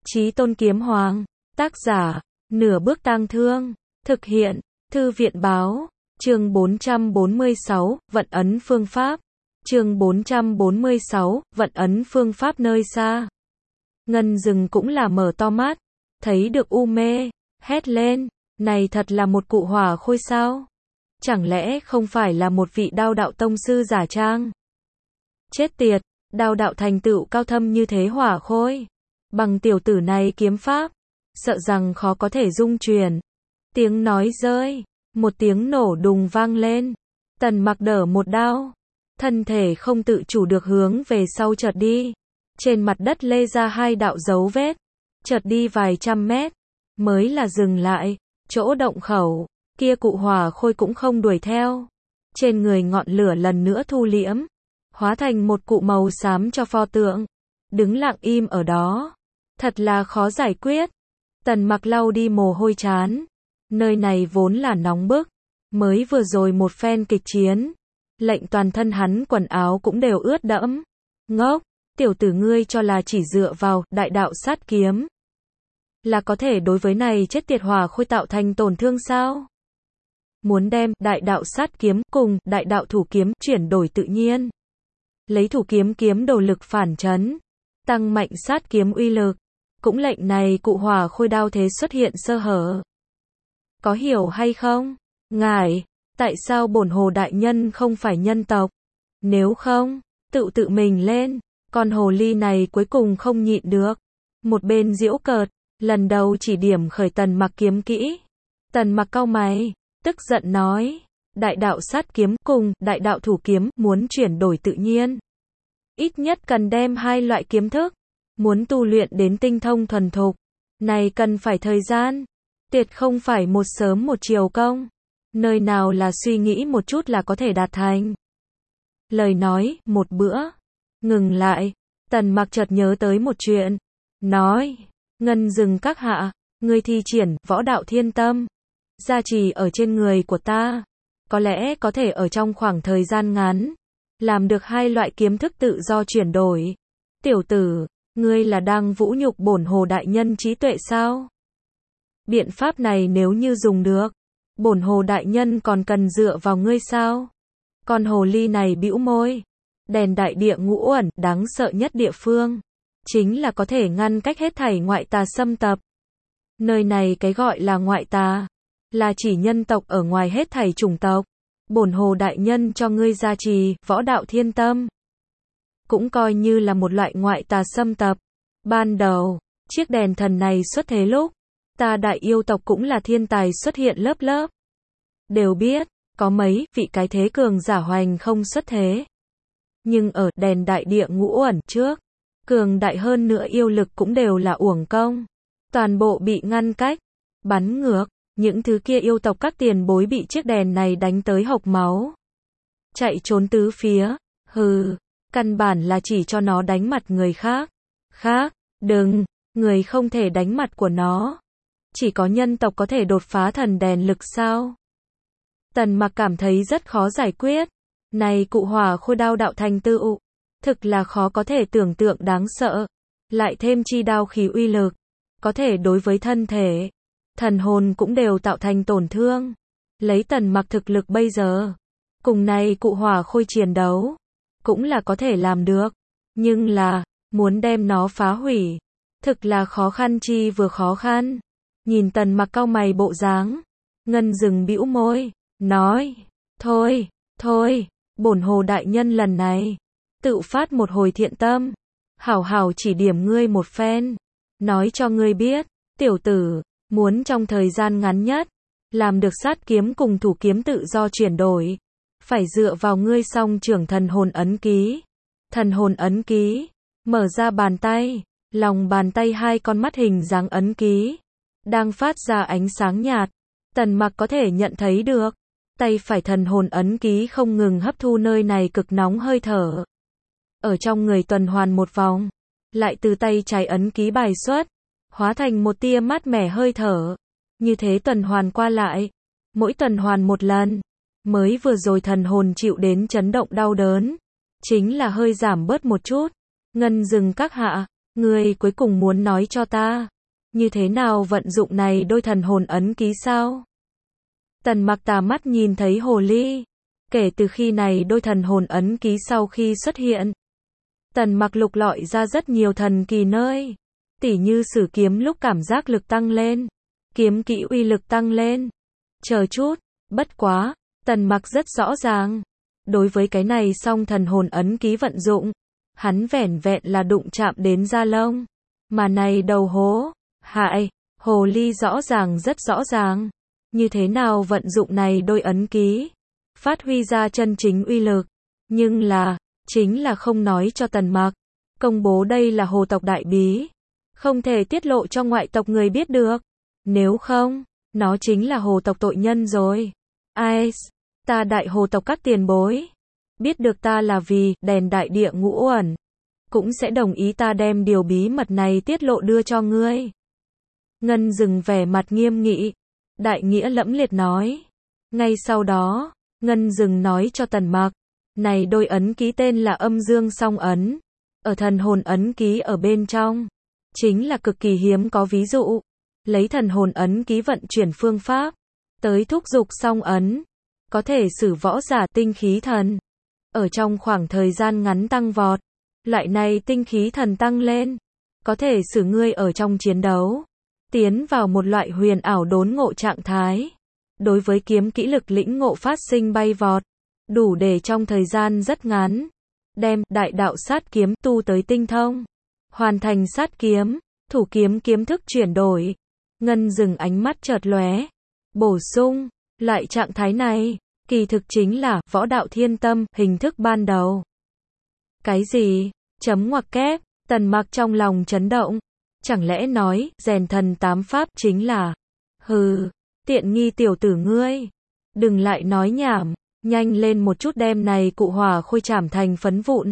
Chí Tôn Kiếm Hoàng, tác giả, Nửa Bước Tang Thương, thực hiện, Thư viện báo, chương 446, vận ấn phương pháp, chương 446, vận ấn phương pháp nơi xa. Ngân Dừng cũng là mở to mắt, thấy được U Mê, hét lên, này thật là một cụ hỏa khôi sao? Chẳng lẽ không phải là một vị đao đạo tông sư giả trang? Chết tiệt, đao đạo thành tựu cao thâm như thế hỏa khôi, bằng tiểu tử này kiếm pháp, sợ rằng khó có thể dung truyền. Tiếng nói rơi, một tiếng nổ đùng vang lên, Tần Mặc đỡ một đao, thân thể không tự chủ được hướng về sau chợt đi, trên mặt đất lê ra hai đạo dấu vết, chợt đi vài trăm mét, mới là dừng lại, chỗ động khẩu, kia cụ hỏa khôi cũng không đuổi theo, trên người ngọn lửa lần nữa thu liễm, hóa thành một cụ màu xám cho pho tượng, đứng lặng im ở đó, thật là khó giải quyết. Tần Mặc lau đi mồ hôi trán, nơi này vốn là nóng bức, mới vừa rồi một phen kịch chiến, lệnh toàn thân hắn quần áo cũng đều ướt đẫm. Ngốc, tiểu tử ngươi cho là chỉ dựa vào đại đạo sát kiếm là có thể đối với này chết tiệt hỏa khôi tạo thành tổn thương sao? Muốn đem đại đạo sát kiếm cùng đại đạo thủ kiếm chuyển đổi tự nhiên, lấy thủ kiếm kiếm đồ lực phản chấn, tăng mạnh sát kiếm uy lực, cũng lệnh này cụ hỏa khôi đao thế xuất hiện sơ hở. Có hiểu hay không? Ngài, tại sao bổn hồ đại nhân không phải nhân tộc? Nếu không, tự mình lên. Con hồ ly này cuối cùng không nhịn được. Một bên giễu cợt, lần đầu chỉ điểm khởi Tần Mặc kiếm kỹ. Tần Mặc cau mày, tức giận nói, đại đạo sát kiếm cùng đại đạo thủ kiếm muốn chuyển đổi tự nhiên, ít nhất cần đem hai loại kiếm thức, muốn tu luyện đến tinh thông thuần thục, này cần phải thời gian, tuyệt không phải một sớm một chiều công, nơi nào là suy nghĩ một chút là có thể đạt thành. Lời nói, một bữa, ngừng lại, Tần Mặc chợt nhớ tới một chuyện, nói, Ngân Dừng các hạ, ngươi thi triển võ đạo thiên tâm, gia trì ở trên người của ta, có lẽ có thể ở trong khoảng thời gian ngắn, làm được hai loại kiếm thức tự do chuyển đổi. Tiểu tử, ngươi là đang vũ nhục bổn hồ đại nhân trí tuệ sao? Biện pháp này nếu như dùng được, bổn hồ đại nhân còn cần dựa vào ngươi sao? Con hồ ly này bĩu môi, đèn đại địa ngũ uẩn, đáng sợ nhất địa phương, chính là có thể ngăn cách hết thảy ngoại tà xâm tập. Nơi này cái gọi là ngoại tà, là chỉ nhân tộc ở ngoài hết thảy chủng tộc. Bổn hồ đại nhân cho ngươi gia trì võ đạo thiên tâm, cũng coi như là một loại ngoại tà xâm tập. Ban đầu, chiếc đèn thần này xuất thế lúc, ta đại yêu tộc cũng là thiên tài xuất hiện lớp lớp. Đều biết, có mấy vị cái thế cường giả hoành không xuất thế. Nhưng ở đèn đại địa ngũ uẩn trước, cường đại hơn nữa yêu lực cũng đều là uổng công. Toàn bộ bị ngăn cách, bắn ngược, những thứ kia yêu tộc các tiền bối bị chiếc đèn này đánh tới hộc máu. Chạy trốn tứ phía, hừ, căn bản là chỉ cho nó đánh mặt người khác. Đừng, người không thể đánh mặt của nó. Chỉ có nhân tộc có thể đột phá thần đèn lực sao? Tần Mặc cảm thấy rất khó giải quyết. Này cụ hỏa khôi đao đạo thành tựu, thực là khó có thể tưởng tượng đáng sợ. Lại thêm chi đao khí uy lực, có thể đối với thân thể, thần hồn cũng đều tạo thành tổn thương. Lấy Tần Mặc thực lực bây giờ, cùng này cụ hỏa khôi chiến đấu, cũng là có thể làm được. Nhưng là, muốn đem nó phá hủy, thực là khó khăn chi vừa khó khăn. Nhìn Tần Mặc cau mày bộ dáng, Ngân Dừng bĩu môi, nói, thôi, bổn hồ đại nhân lần này, tự phát một hồi thiện tâm, hảo hảo chỉ điểm ngươi một phen, nói cho ngươi biết, tiểu tử, muốn trong thời gian ngắn nhất, làm được sát kiếm cùng thủ kiếm tự do chuyển đổi, phải dựa vào ngươi song trưởng thần hồn ấn ký. Thần hồn ấn ký, mở ra bàn tay, lòng bàn tay hai con mắt hình dáng ấn ký, đang phát ra ánh sáng nhạt, Tần Mặc có thể nhận thấy được, tay phải thần hồn ấn ký không ngừng hấp thu nơi này cực nóng hơi thở. Ở trong người tuần hoàn một vòng, lại từ tay trái ấn ký bài xuất, hóa thành một tia mát mẻ hơi thở. Như thế tuần hoàn qua lại, mỗi tuần hoàn một lần, mới vừa rồi thần hồn chịu đến chấn động đau đớn, chính là hơi giảm bớt một chút. Ngân Dừng các hạ, Ngươi cuối cùng muốn nói cho ta, như thế nào vận dụng này đôi thần hồn ấn ký sao? Tần Mặc tà mắt nhìn thấy hồ ly. Kể từ khi này đôi thần hồn ấn ký sau khi xuất hiện, Tần Mặc lục lọi ra rất nhiều thần kỳ nơi. Tỉ như sử kiếm lúc cảm giác lực tăng lên, kiếm kỹ uy lực tăng lên. Chờ chút, bất quá, Tần Mặc rất rõ ràng. Đối với cái này song thần hồn ấn ký vận dụng, hắn vẻn vẹn là đụng chạm đến da lông. Mà này đầu hố, hại, hồ ly rõ ràng rất rõ ràng. Như thế nào vận dụng này đôi ấn ký, phát huy ra chân chính uy lực. Nhưng là, chính là không nói cho Tần Mặc. Công bố đây là hồ tộc đại bí. Không thể tiết lộ cho ngoại tộc người biết được. Nếu không, nó chính là hồ tộc tội nhân rồi. Ai, ta đại hồ tộc các tiền bối. Biết được ta là vì đèn đại địa ngũ uẩn. Cũng sẽ đồng ý ta đem điều bí mật này tiết lộ đưa cho ngươi. Ngân dừng vẻ mặt nghiêm nghị. Đại nghĩa lẫm liệt nói. Ngay sau đó, Ngân dừng nói cho Tần Mặc. Này đôi ấn ký tên là âm dương song ấn. Ở thần hồn ấn ký ở bên trong. Chính là cực kỳ hiếm có ví dụ. Lấy thần hồn ấn ký vận chuyển phương pháp. Tới thúc dục song ấn. Có thể sử võ giả tinh khí thần. Ở trong khoảng thời gian ngắn tăng vọt. Loại này tinh khí thần tăng lên. Có thể sử ngươi ở trong chiến đấu. Tiến vào một loại huyền ảo đốn ngộ trạng thái. Đối với kiếm kỹ lực lĩnh ngộ phát sinh bay vọt. Đủ để trong thời gian rất ngắn. Đem đại đạo sát kiếm tu tới tinh thông. Hoàn thành sát kiếm. Thủ kiếm kiếm thức chuyển đổi. Ngân dừng ánh mắt chợt lóe. Bổ sung. Loại trạng thái này. Kỳ thực chính là võ đạo thiên tâm hình thức ban đầu. Cái gì? Chấm ngoặc kép. Tần Mặc trong lòng chấn động. Chẳng lẽ nói rèn thần tám pháp chính là. Hừ. Tiện nghi tiểu tử ngươi. Đừng lại nói nhảm. Nhanh lên một chút đem này cụ hỏa khôi chảm thành phấn vụn.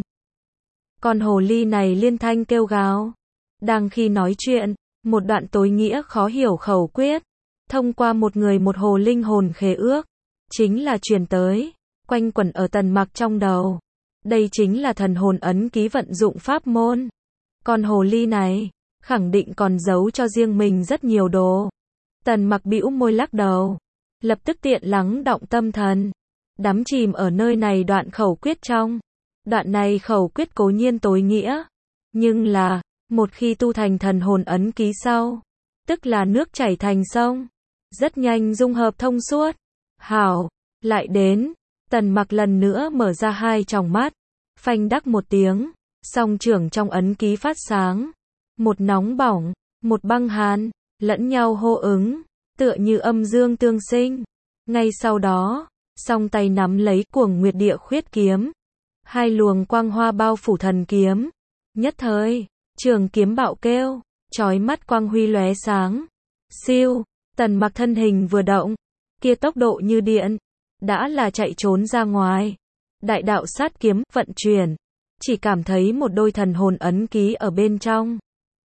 Con hồ ly này liên thanh kêu gào. Đang khi nói chuyện, một đoạn tối nghĩa khó hiểu khẩu quyết. Thông qua một người một hồ linh hồn khế ước. Chính là truyền tới. Quanh quẩn ở Tần Mặc trong đầu. Đây chính là thần hồn ấn ký vận dụng pháp môn. Con hồ ly này, khẳng định còn giấu cho riêng mình rất nhiều đồ. Tần Mặc bĩu môi lắc đầu. Lập tức tiện lắng động tâm thần. Đắm chìm ở nơi này đoạn khẩu quyết trong. Đoạn này khẩu quyết cố nhiên tối nghĩa. Nhưng là, một khi tu thành thần hồn ấn ký sau. Tức là nước chảy thành sông. Rất nhanh dung hợp thông suốt. Hảo, lại đến. Tần Mặc lần nữa mở ra hai tròng mắt. Phanh đắc một tiếng. Song trưởng trong ấn ký phát sáng. Một nóng bỏng, một băng hàn. Lẫn nhau hô ứng. Tựa như âm dương tương sinh. Ngay sau đó, song tay nắm lấy cuồng nguyệt địa khuyết kiếm. Hai luồng quang hoa bao phủ thần kiếm. Nhất thời, trường kiếm bạo kêu. Chói mắt quang huy lóe sáng. Siêu, Tần Mặc thân hình vừa động. Kia tốc độ như điện. Đã là chạy trốn ra ngoài. Đại đạo sát kiếm vận chuyển. Chỉ cảm thấy một đôi thần hồn ấn ký ở bên trong.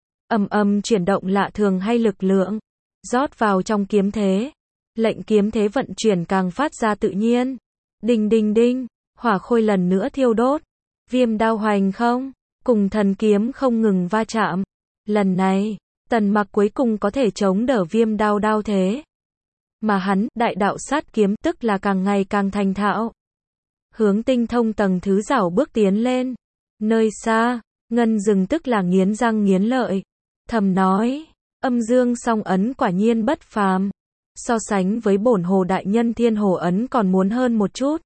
Ầm ầm chuyển động lạ thường hay lực lượng. Rót vào trong kiếm thế. Lệnh kiếm thế vận chuyển càng phát ra tự nhiên. Đinh đinh đinh. Hỏa khôi lần nữa thiêu đốt. Viêm đao hoành không. Cùng thần kiếm không ngừng va chạm. Lần này, Tần Mặc cuối cùng có thể chống đỡ viêm đao đao thế. Mà hắn, đại đạo sát kiếm, tức là càng ngày càng thành thạo. Hướng tinh thông tầng thứ rảo bước tiến lên. Nơi xa, Ngân dừng tức là nghiến răng nghiến lợi. Thầm nói, âm dương song ấn quả nhiên bất phàm. So sánh với bổn hồ đại nhân thiên hồ ấn còn muốn hơn một chút.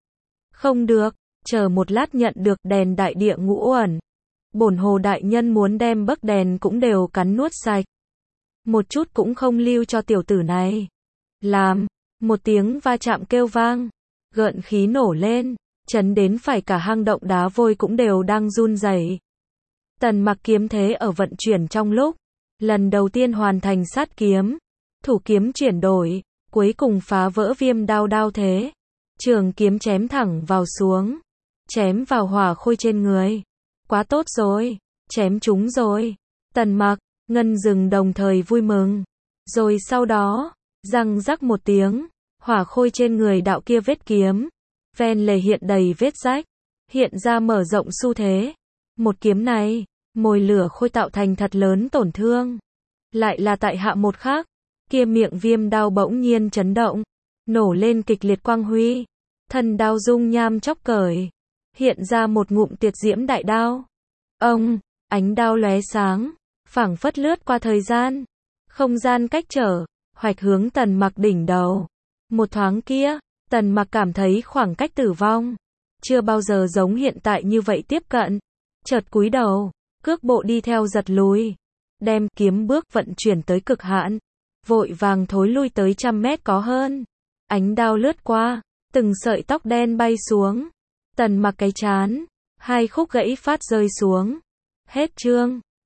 Không được, chờ một lát nhận được đèn đại địa ngũ uẩn. Bổn hồ đại nhân muốn đem bấc đèn cũng đều cắn nuốt sạch. Một chút cũng không lưu cho tiểu tử này. Làm, một tiếng va chạm kêu vang. Gợn khí nổ lên, chấn đến phải cả hang động đá vôi cũng đều đang run rẩy. Tần Mặc kiếm thế ở vận chuyển trong lúc. Lần đầu tiên hoàn thành sát kiếm. Thủ kiếm chuyển đổi, cuối cùng phá vỡ viêm đao đao thế. Trường kiếm chém thẳng vào xuống. Chém vào hỏa khôi trên người. Quá tốt rồi, chém chúng rồi. Tần Mặc, Ngân dừng đồng thời vui mừng. Rồi sau đó, răng rắc một tiếng, hỏa khôi trên người đạo kia vết kiếm. Ven lề hiện đầy vết rách. Hiện ra mở rộng xu thế. Một kiếm này, mồi lửa khôi tạo thành thật lớn tổn thương. Lại là tại hạ một khắc, kia miệng viêm đao bỗng nhiên chấn động, nổ lên kịch liệt quang huy, thân đao dung nham chóc cởi, hiện ra một ngụm tiệt diễm đại đao. Ông, ánh đao lóe sáng, phảng phất lướt qua thời gian, không gian cách trở, hoạch hướng Tần Mặc đỉnh đầu. Một thoáng kia, Tần Mặc cảm thấy khoảng cách tử vong chưa bao giờ giống hiện tại như vậy tiếp cận. Chợt cúi đầu, cước bộ đi theo giật lùi, đem kiếm bước vận chuyển tới cực hạn, vội vàng thối lui tới 100 mét có hơn. Ánh đao lướt qua, từng sợi tóc đen bay xuống. Tần Mặc cái chán, hai khúc gãy phát rơi xuống. Hết chương.